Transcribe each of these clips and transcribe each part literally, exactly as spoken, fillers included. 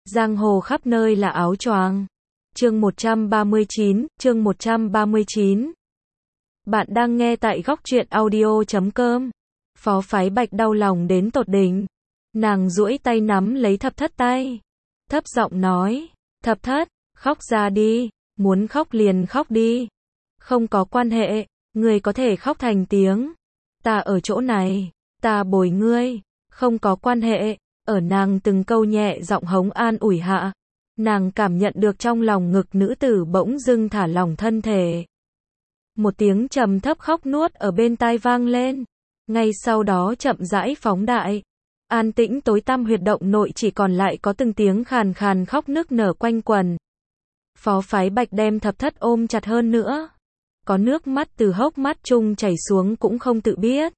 Giang hồ khắp nơi là áo choàng. Chương một trăm ba mươi chín, chương một trăm ba mươi chín. Bạn đang nghe tại góc truyện audio chấm com. Phó Phái Bạch đau lòng đến tột đỉnh. Nàng duỗi tay nắm lấy Thập Thất tay. Thấp giọng nói, Thập Thất, khóc ra đi, muốn khóc liền khóc đi. Không có quan hệ, người có thể khóc thành tiếng. Ta ở chỗ này, ta bồi ngươi, không có quan hệ. Ở nàng từng câu nhẹ giọng hống an ủi hạ, nàng cảm nhận được trong lòng ngực nữ tử bỗng dưng thả lỏng thân thể. Một tiếng trầm thấp khóc nuốt ở bên tai vang lên, ngay sau đó chậm rãi phóng đại. An tĩnh tối tăm huyệt động nội chỉ còn lại có từng tiếng khàn khàn khóc nức nở quanh quần. Phó Phái Bạch đem Thập Thất ôm chặt hơn nữa, có nước mắt từ hốc mắt chung chảy xuống cũng không tự biết.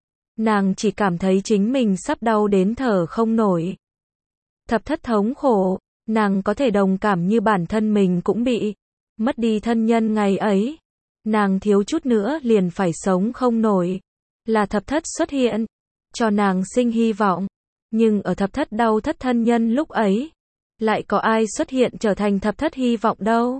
Nàng chỉ cảm thấy chính mình sắp đau đến thở không nổi. Thập Thất thống khổ, nàng có thể đồng cảm như bản thân mình cũng bị mất đi thân nhân ngày ấy. Nàng thiếu chút nữa liền phải sống không nổi. Là Thập Thất xuất hiện, cho nàng sinh hy vọng. Nhưng ở Thập Thất đau thất thân nhân lúc ấy, lại có ai xuất hiện trở thành Thập Thất hy vọng đâu.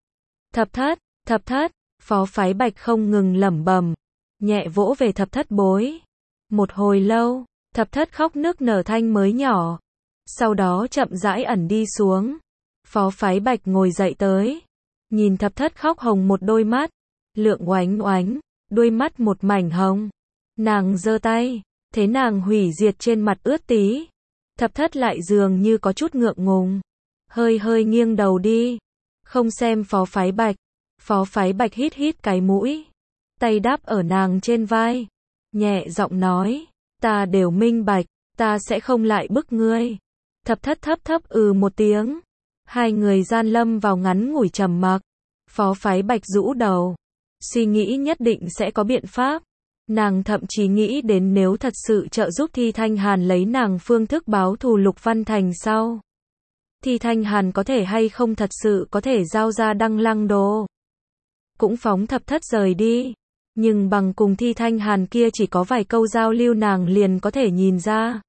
Thập Thất, Thập Thất, Phó Phái Bạch không ngừng lẩm bẩm, nhẹ vỗ về Thập Thất bối. Một hồi lâu, Thập Thất khóc nức nở thanh mới nhỏ, sau đó chậm rãi ẩn đi xuống. Phó Phái Bạch ngồi dậy tới, nhìn Thập Thất khóc hồng một đôi mắt, lượng oánh oánh, đôi mắt một mảnh hồng. Nàng giơ tay, thế nàng hủy diệt trên mặt ướt tí. Thập Thất lại dường như có chút ngượng ngùng, hơi hơi nghiêng đầu đi, không xem Phó Phái Bạch. Phó Phái Bạch hít hít cái mũi, tay đáp ở nàng trên vai, nhẹ giọng nói, ta đều minh bạch, ta sẽ không lại bức ngươi. Thập Thất thấp thấp ừ một tiếng, hai người gian lâm vào ngắn ngủi trầm mặc. Phó Phái Bạch rũ đầu, suy nghĩ nhất định sẽ có biện pháp. Nàng thậm chí nghĩ đến nếu thật sự trợ giúp Thi Thanh Hàn lấy nàng phương thức báo thù Lục Văn Thành sau, Thi Thanh Hàn có thể hay không thật sự có thể giao ra Đăng Lăng đồ, cũng phóng Thập Thất rời đi. Nhưng bằng cùng Thi Thanh Hàn kia chỉ có vài câu giao lưu nàng liền có thể nhìn ra.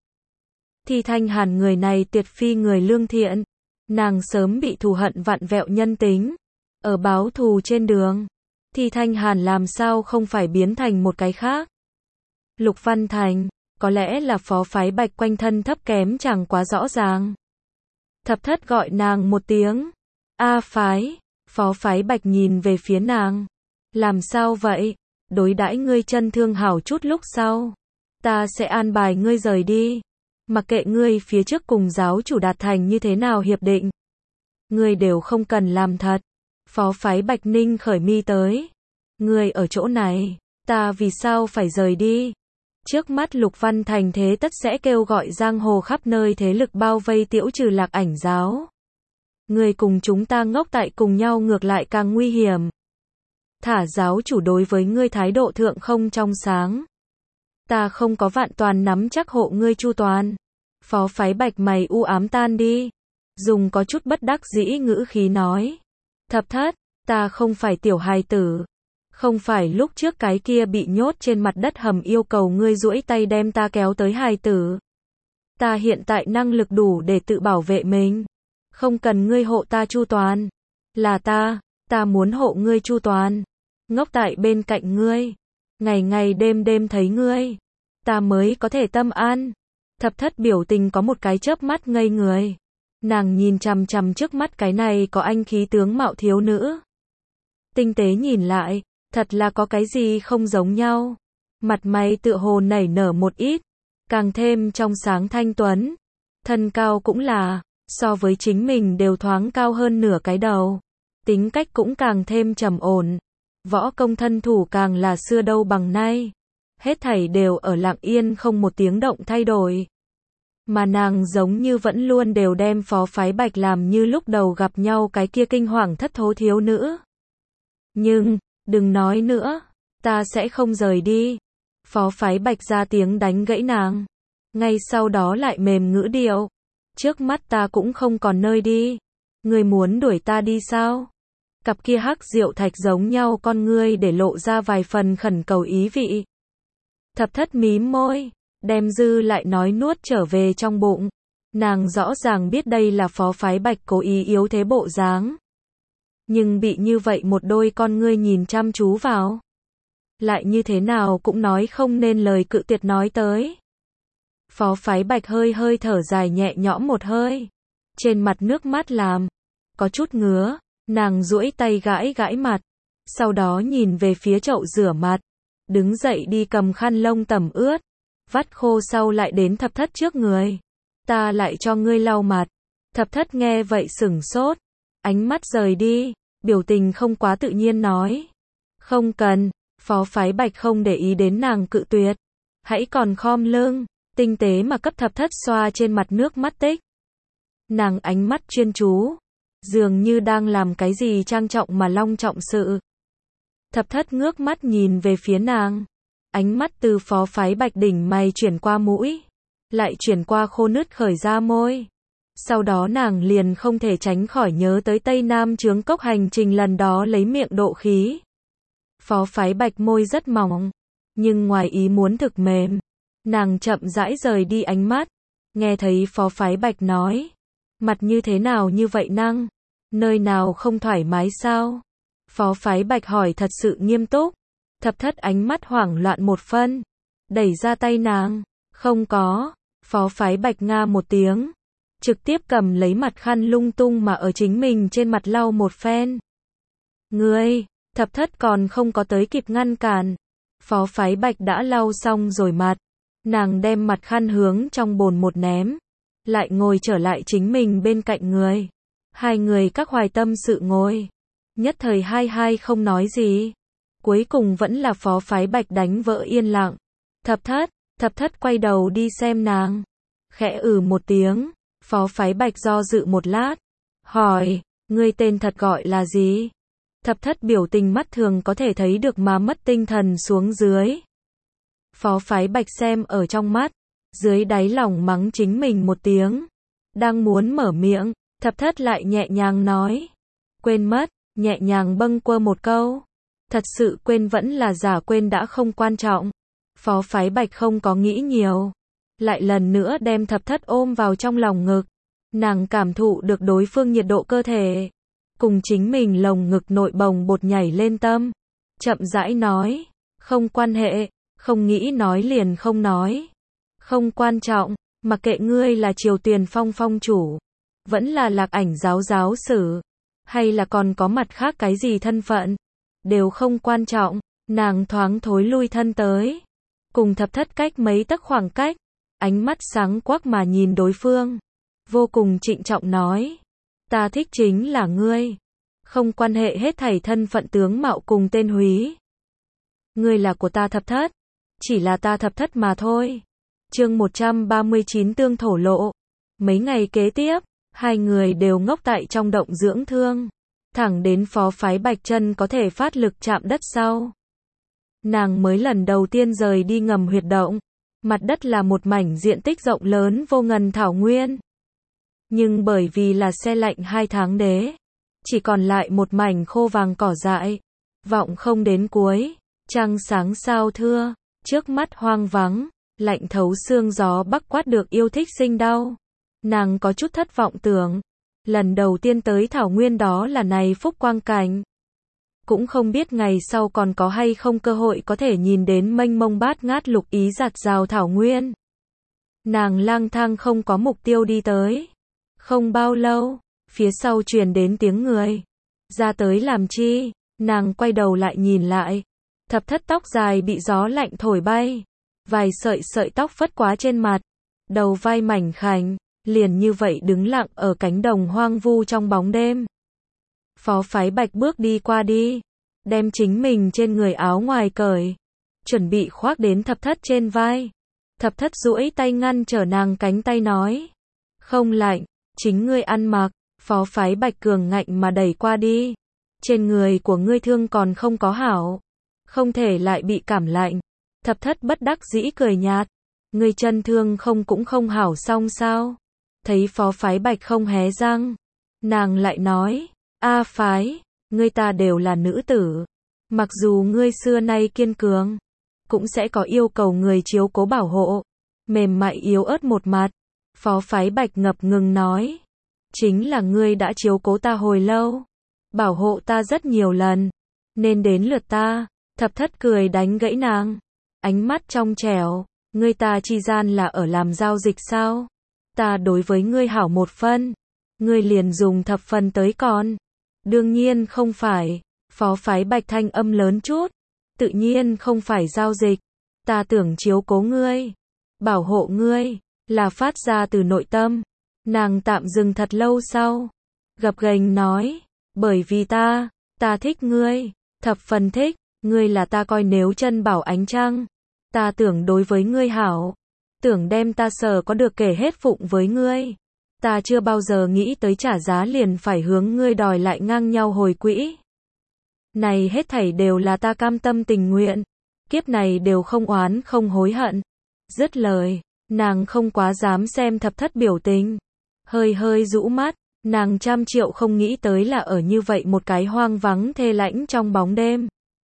Thi Thanh Hàn người này tuyệt phi người lương thiện. Nàng sớm bị thù hận vặn vẹo nhân tính. Ở báo thù trên đường, Thi Thanh Hàn làm sao không phải biến thành một cái khác. Lục Văn Thành, có lẽ là Phó Phái Bạch quanh thân thấp kém chẳng quá rõ ràng. Thập Thất gọi nàng một tiếng, A Phái. Phó Phái Bạch nhìn về phía nàng, làm sao vậy? Đối đãi ngươi chân thương hảo chút lúc sau, ta sẽ an bài ngươi rời đi. Mặc kệ ngươi phía trước cùng giáo chủ đạt thành như thế nào hiệp định, ngươi đều không cần làm thật. Phó Phái Bạch ninh khởi mi tới, ngươi ở chỗ này, ta vì sao phải rời đi? Trước mắt Lục Văn Thành thế tất sẽ kêu gọi giang hồ khắp nơi thế lực bao vây Tiễu Trừ Lạc Ảnh giáo. Ngươi cùng chúng ta ngốc tại cùng nhau ngược lại càng nguy hiểm. Thả giáo chủ đối với ngươi thái độ thượng không trong sáng, ta không có vạn toàn nắm chắc hộ ngươi chu toàn. Phó Phái Bạch mày u ám tan đi, dùng có chút bất đắc dĩ ngữ khí nói, Thập Thất, ta không phải tiểu hài tử, không phải lúc trước cái kia bị nhốt trên mặt đất hầm yêu cầu ngươi duỗi tay đem ta kéo tới hài tử. Ta hiện tại năng lực đủ để tự bảo vệ mình, không cần ngươi hộ ta chu toàn. Là ta, ta muốn hộ ngươi chu toàn, ngốc tại bên cạnh ngươi, ngày ngày đêm đêm thấy ngươi, ta mới có thể tâm an. Thập Thất biểu tình có một cái chớp mắt ngây người. Nàng nhìn chằm chằm trước mắt cái này có anh khí tướng mạo thiếu nữ. Tinh tế nhìn lại, thật là có cái gì không giống nhau. Mặt mày tựa hồ nảy nở một ít, càng thêm trong sáng thanh tuấn. Thân cao cũng là, so với chính mình đều thoáng cao hơn nửa cái đầu. Tính cách cũng càng thêm trầm ổn. Võ công thân thủ càng là xưa đâu bằng nay. Hết thảy đều ở lặng yên không một tiếng động thay đổi. Mà nàng giống như vẫn luôn đều đem Phó Phái Bạch làm như lúc đầu gặp nhau cái kia kinh hoàng thất thố thiếu nữ. Nhưng, đừng nói nữa, ta sẽ không rời đi. Phó Phái Bạch ra tiếng đánh gãy nàng. Ngay sau đó lại mềm ngữ điệu. Trước mắt ta cũng không còn nơi đi. Ngươi muốn đuổi ta đi sao? Cặp kia hắc diệu thạch giống nhau con ngươi để lộ ra vài phần khẩn cầu ý vị. Thập Thất mím môi, đem dư lại nói nuốt trở về trong bụng. Nàng rõ ràng biết đây là phó phái Bạch cố ý yếu thế bộ dáng. Nhưng bị như vậy một đôi con ngươi nhìn chăm chú vào. Lại như thế nào cũng nói không nên lời cự tuyệt nói tới. Phó phái Bạch hơi hơi thở dài nhẹ nhõm một hơi. Trên mặt nước mắt làm. Có chút ngứa. Nàng duỗi tay gãi gãi mặt. Sau đó nhìn về phía chậu rửa mặt. Đứng dậy đi cầm khăn lông tẩm ướt. Vắt khô sau lại đến thập thất trước người. Ta lại cho ngươi lau mặt. Thập thất nghe vậy sửng sốt. Ánh mắt rời đi. Biểu tình không quá tự nhiên nói. Không cần. Phó phái Bạch không để ý đến nàng cự tuyệt. Hãy còn khom lưng. Tinh tế mà cấp thập thất xoa trên mặt nước mắt tích. Nàng ánh mắt chuyên chú. Dường như đang làm cái gì trang trọng mà long trọng sự. Thập thất ngước mắt nhìn về phía nàng. Ánh mắt từ phó phái Bạch đỉnh mày chuyển qua mũi. Lại chuyển qua khô nứt khởi ra môi. Sau đó nàng liền không thể tránh khỏi nhớ tới Tây Nam Chướng Cốc hành trình lần đó lấy miệng độ khí. Phó phái Bạch môi rất mỏng. Nhưng ngoài ý muốn thực mềm. Nàng chậm rãi rời đi ánh mắt. Nghe thấy phó phái Bạch nói. Mặt như thế nào như vậy năng? Nơi nào không thoải mái sao? Phó phái Bạch hỏi thật sự nghiêm túc. Thập thất ánh mắt hoảng loạn một phân. Đẩy ra tay nàng. Không có. Phó phái Bạch nga một tiếng. Trực tiếp cầm lấy mặt khăn lung tung mà ở chính mình trên mặt lau một phen. Ngươi, thập thất còn không có tới kịp ngăn cản. Phó phái Bạch đã lau xong rồi mặt. Nàng đem mặt khăn hướng trong bồn một ném. Lại ngồi trở lại chính mình bên cạnh người. Hai người các hoài tâm sự ngồi. Nhất thời hai hai không nói gì. Cuối cùng vẫn là phó phái Bạch đánh vỡ yên lặng. Thập thất, thập thất quay đầu đi xem nàng. Khẽ ừ một tiếng. Phó phái Bạch do dự một lát. Hỏi, ngươi tên thật gọi là gì? Thập thất biểu tình mắt thường có thể thấy được mà mất tinh thần xuống dưới. Phó phái Bạch xem ở trong mắt. Dưới đáy lòng mắng chính mình một tiếng. Đang muốn mở miệng. Thập thất lại nhẹ nhàng nói. Quên mất, nhẹ nhàng bâng quơ một câu. Thật sự quên vẫn là giả quên đã không quan trọng. Phó phái Bạch không có nghĩ nhiều. Lại lần nữa đem thập thất ôm vào trong lòng ngực. Nàng cảm thụ được đối phương nhiệt độ cơ thể. Cùng chính mình lồng ngực nội bồng bột nhảy lên tâm. Chậm rãi nói. Không quan hệ. Không nghĩ nói liền không nói. Không quan trọng. Mặc kệ ngươi là Triều Tuyền Phong phong chủ. Vẫn là Lạc Ảnh giáo giáo sử. Hay là còn có mặt khác cái gì thân phận. Đều không quan trọng. Nàng thoáng thối lui thân tới. Cùng thập thất cách mấy tấc khoảng cách. Ánh mắt sáng quắc mà nhìn đối phương. Vô cùng trịnh trọng nói. Ta thích chính là ngươi. Không quan hệ hết thảy thân phận tướng mạo cùng tên húy. Ngươi là của ta thập thất. Chỉ là ta thập thất mà thôi. Chương một trăm ba mươi chín tương thổ lộ. Mấy ngày kế tiếp, hai người đều ngốc tại trong động dưỡng thương. Thẳng đến phó phái Bạch chân có thể phát lực chạm đất sau. Nàng mới lần đầu tiên rời đi ngầm huyệt động. Mặt đất là một mảnh diện tích rộng lớn vô ngần thảo nguyên. Nhưng bởi vì là xe lạnh hai tháng đế. Chỉ còn lại một mảnh khô vàng cỏ dại. Vọng không đến cuối. Trăng sáng sao thưa. Trước mắt hoang vắng. Lạnh thấu xương gió bắc quát được yêu thích sinh đau. Nàng có chút thất vọng tưởng. Lần đầu tiên tới thảo nguyên đó là này phúc quang cảnh. Cũng không biết ngày sau còn có hay không cơ hội có thể nhìn đến mênh mông bát ngát lục ý giạt rào thảo nguyên. Nàng lang thang không có mục tiêu đi tới. Không bao lâu, phía sau truyền đến tiếng người. Ra tới làm chi? Nàng quay đầu lại nhìn lại. Thập thất tóc dài bị gió lạnh thổi bay. Vài sợi sợi tóc phất quá trên mặt. Đầu vai mảnh khảnh, liền như vậy đứng lặng ở cánh đồng hoang vu trong bóng đêm. Phó phái Bạch bước đi qua đi. Đem chính mình trên người áo ngoài cởi. Chuẩn bị khoác đến thập thất trên vai. Thập thất duỗi tay ngăn trở nàng cánh tay nói. Không lạnh, chính ngươi ăn mặc. Phó phái Bạch cường ngạnh mà đẩy qua đi. Trên người của ngươi thương còn không có hảo. Không thể lại bị cảm lạnh. Thập thất bất đắc dĩ cười nhạt. Ngươi chân thương không cũng không hảo xong sao? Thấy phó phái Bạch không hé răng. Nàng lại nói. A phái, ngươi ta đều là nữ tử. Mặc dù ngươi xưa nay kiên cường. Cũng sẽ có yêu cầu người chiếu cố bảo hộ. Mềm mại yếu ớt một mặt. Phó Phái Bạch ngập ngừng nói. Chính là ngươi đã chiếu cố ta hồi lâu. Bảo hộ ta rất nhiều lần. Nên đến lượt ta. Thập thất cười đánh gãy nàng. Ánh mắt trong trẻo. Ngươi ta chi gian là ở làm giao dịch sao? Ta đối với ngươi hảo một phân. Ngươi liền dùng thập phần tới còn. Đương nhiên không phải. Phó Phái Bạch thanh âm lớn chút. Tự nhiên không phải giao dịch. Ta tưởng chiếu cố ngươi. Bảo hộ ngươi. Là phát ra từ nội tâm. Nàng tạm dừng thật lâu sau. Gập ghềnh nói. Bởi vì ta. Ta thích ngươi. Thập phần thích. Ngươi là ta coi nếu chân bảo ánh trăng. Ta tưởng đối với ngươi hảo. Tưởng đem ta sở có được kể hết phụng với ngươi. Ta chưa bao giờ nghĩ tới trả giá liền phải hướng ngươi đòi lại ngang nhau hồi quỹ. Này hết thảy đều là ta cam tâm tình nguyện. Kiếp này đều không oán không hối hận. Dứt lời, nàng không quá dám xem thập thất biểu tình. Hơi hơi rũ mắt, nàng trăm triệu không nghĩ tới là ở như vậy một cái hoang vắng thê lãnh trong bóng đêm.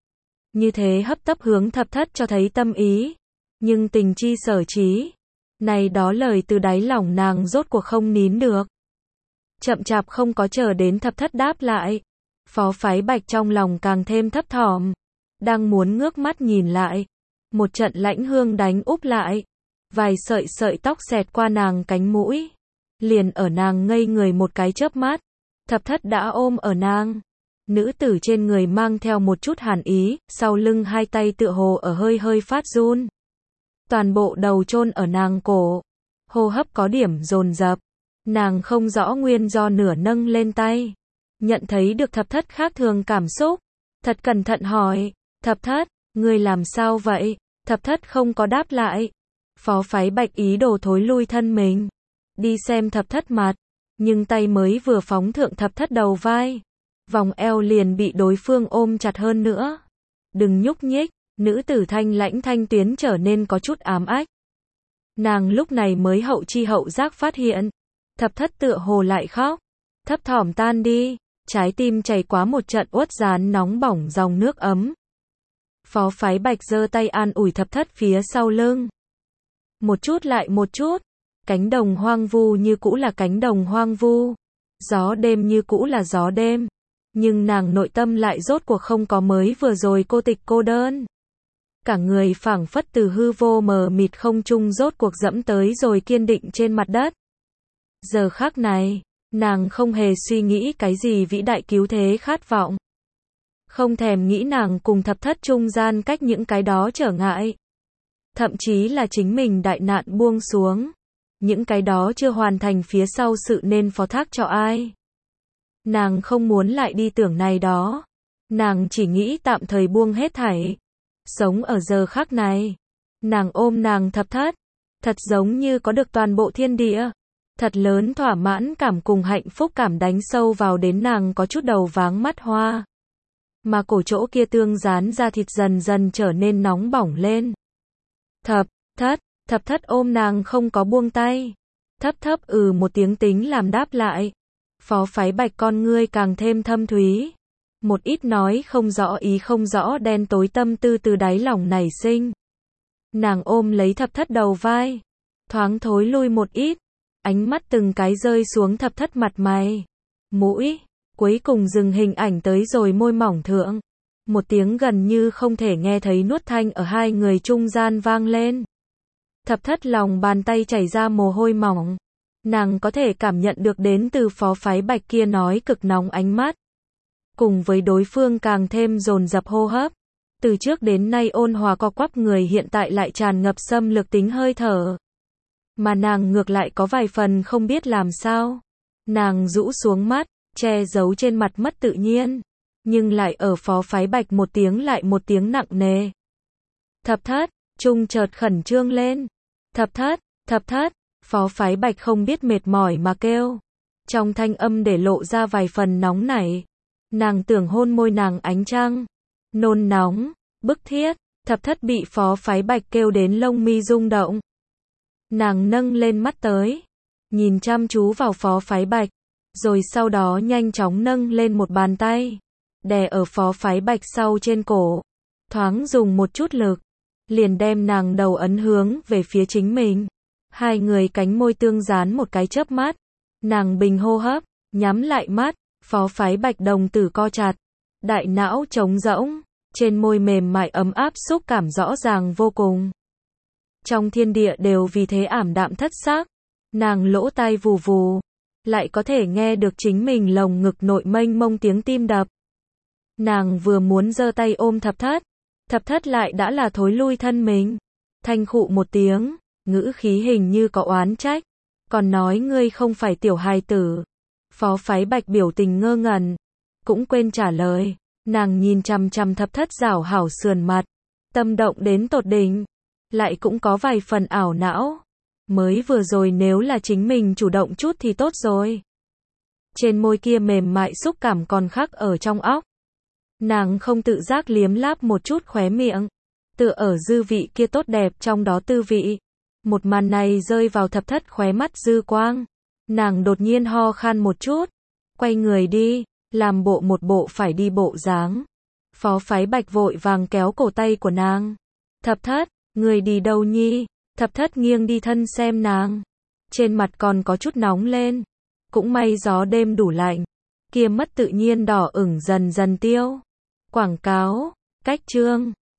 Như thế hấp tấp hướng thập thất cho thấy tâm ý. Nhưng tình chi sở trí. Này đó lời từ đáy lòng nàng rốt cuộc không nín được. Chậm chạp không có chờ đến thập thất đáp lại. Phó Phái Bạch trong lòng càng thêm thấp thỏm. Đang muốn ngước mắt nhìn lại. Một trận lãnh hương đánh úp lại. Vài sợi sợi tóc xẹt qua nàng cánh mũi. Liền ở nàng ngây người một cái chớp mắt. Thập thất đã ôm ở nàng. Nữ tử trên người mang theo một chút hàn ý. Sau lưng hai tay tựa hồ ở hơi hơi phát run. Toàn bộ đầu chôn ở nàng cổ. Hô hấp có điểm dồn dập. Nàng không rõ nguyên do nửa nâng lên tay. Nhận thấy được thập thất khác thường cảm xúc. Thật cẩn thận hỏi. Thập thất, ngươi làm sao vậy? Thập thất không có đáp lại. Phó Phái Bạch ý đồ thối lui thân mình. Đi xem thập thất mặt. Nhưng tay mới vừa phóng thượng thập thất đầu vai. Vòng eo liền bị đối phương ôm chặt hơn nữa. Đừng nhúc nhích. Nữ tử thanh lãnh thanh tuyến trở nên có chút ám ách. Nàng lúc này mới hậu chi hậu giác phát hiện. Thập thất tựa hồ lại khóc. Thấp thỏm tan đi. Trái tim chảy quá một trận uất dán nóng bỏng dòng nước ấm. Phó Phái Bạch giơ tay an ủi thập thất phía sau lưng. Một chút lại một chút. Cánh đồng hoang vu như cũ là cánh đồng hoang vu. Gió đêm như cũ là gió đêm. Nhưng nàng nội tâm lại rốt cuộc không có mới vừa rồi cô tịch cô đơn. Cả người phảng phất từ hư vô mờ mịt không trung rốt cuộc dẫm tới rồi kiên định trên mặt đất. Giờ khắc này, nàng không hề suy nghĩ cái gì vĩ đại cứu thế khát vọng. Không thèm nghĩ nàng cùng thập thất trung gian cách những cái đó trở ngại. Thậm chí là chính mình đại nạn buông xuống. Những cái đó chưa hoàn thành phía sau sự nên phó thác cho ai. Nàng không muốn lại đi tưởng này đó. Nàng chỉ nghĩ tạm thời buông hết thảy. Sống ở giờ khắc này. Nàng ôm nàng thập thất. Thật giống như có được toàn bộ thiên địa. Thật lớn thỏa mãn cảm cùng hạnh phúc cảm đánh sâu vào đến nàng có chút đầu váng mắt hoa. Mà cổ chỗ kia tương dán ra thịt dần dần trở nên nóng bỏng lên. Thập thất, thập thất ôm nàng không có buông tay. Thấp thấp ừ một tiếng tính làm đáp lại. Phó Phái Bạch con ngươi càng thêm thâm thúy. Một ít nói không rõ ý không rõ đen tối tâm tư từ đáy lòng nảy sinh. Nàng ôm lấy thập thất đầu vai. Thoáng thối lui một ít. Ánh mắt từng cái rơi xuống thập thất mặt mày. Mũi. Cuối cùng dừng hình ảnh tới rồi môi mỏng thượng. Một tiếng gần như không thể nghe thấy nuốt thanh ở hai người trung gian vang lên. Thập thất lòng bàn tay chảy ra mồ hôi mỏng. Nàng có thể cảm nhận được đến từ Phó Phái Bạch kia nói cực nóng ánh mắt. Cùng với đối phương càng thêm dồn dập hô hấp. Từ trước đến nay ôn hòa co quắp người hiện tại lại tràn ngập xâm lược tính hơi thở. Mà nàng ngược lại có vài phần không biết làm sao. Nàng rũ xuống mắt, che giấu trên mặt mất tự nhiên. Nhưng lại ở Phó Phái Bạch một tiếng lại một tiếng nặng nề. Thập thất, trung chợt khẩn trương lên. Thập thất, thập thất, Phó Phái Bạch không biết mệt mỏi mà kêu. Trong thanh âm để lộ ra vài phần nóng nảy. Nàng tưởng hôn môi nàng ánh trăng. Nôn nóng, bức thiết, thập thất bị Phó Phái Bạch kêu đến lông mi rung động. Nàng nâng lên mắt tới. Nhìn chăm chú vào Phó Phái Bạch. Rồi sau đó nhanh chóng nâng lên một bàn tay. Đè ở Phó Phái Bạch sau trên cổ. Thoáng dùng một chút lực. Liền đem nàng đầu ấn hướng về phía chính mình. Hai người cánh môi tương dán một cái chớp mắt. Nàng bình hô hấp, nhắm lại mắt, Phó Phái Bạch đồng tử co chặt, đại não trống rỗng, trên môi mềm mại ấm áp xúc cảm rõ ràng vô cùng. Trong thiên địa đều vì thế ảm đạm thất sắc, nàng lỗ tai vù vù, lại có thể nghe được chính mình lồng ngực nội mênh mông tiếng tim đập. Nàng vừa muốn giơ tay ôm thập thất, thập thất lại đã là thối lui thân mình, thanh khụ một tiếng, ngữ khí hình như có oán trách, còn nói ngươi không phải tiểu hài tử. Phó Phái Bạch biểu tình ngơ ngẩn, cũng quên trả lời, nàng nhìn chằm chằm thập thất rảo hảo sườn mặt, tâm động đến tột đỉnh, lại cũng có vài phần ảo não. Mới vừa rồi nếu là chính mình chủ động chút thì tốt rồi. Trên môi kia mềm mại xúc cảm còn khắc ở trong óc. Nàng không tự giác liếm láp một chút khóe miệng, tựa ở dư vị kia tốt đẹp trong đó tư vị. Một màn này rơi vào thập thất khóe mắt dư quang. Nàng đột nhiên ho khan một chút, quay người đi, làm bộ một bộ phải đi bộ dáng. Phó Phái Bạch vội vàng kéo cổ tay của nàng. Thập thất, người đi đâu nhi? Thập thất nghiêng đi thân xem nàng. Trên mặt còn có chút nóng lên. Cũng may gió đêm đủ lạnh. Kia mất tự nhiên đỏ ửng dần dần tiêu. Quảng cáo, cách chương.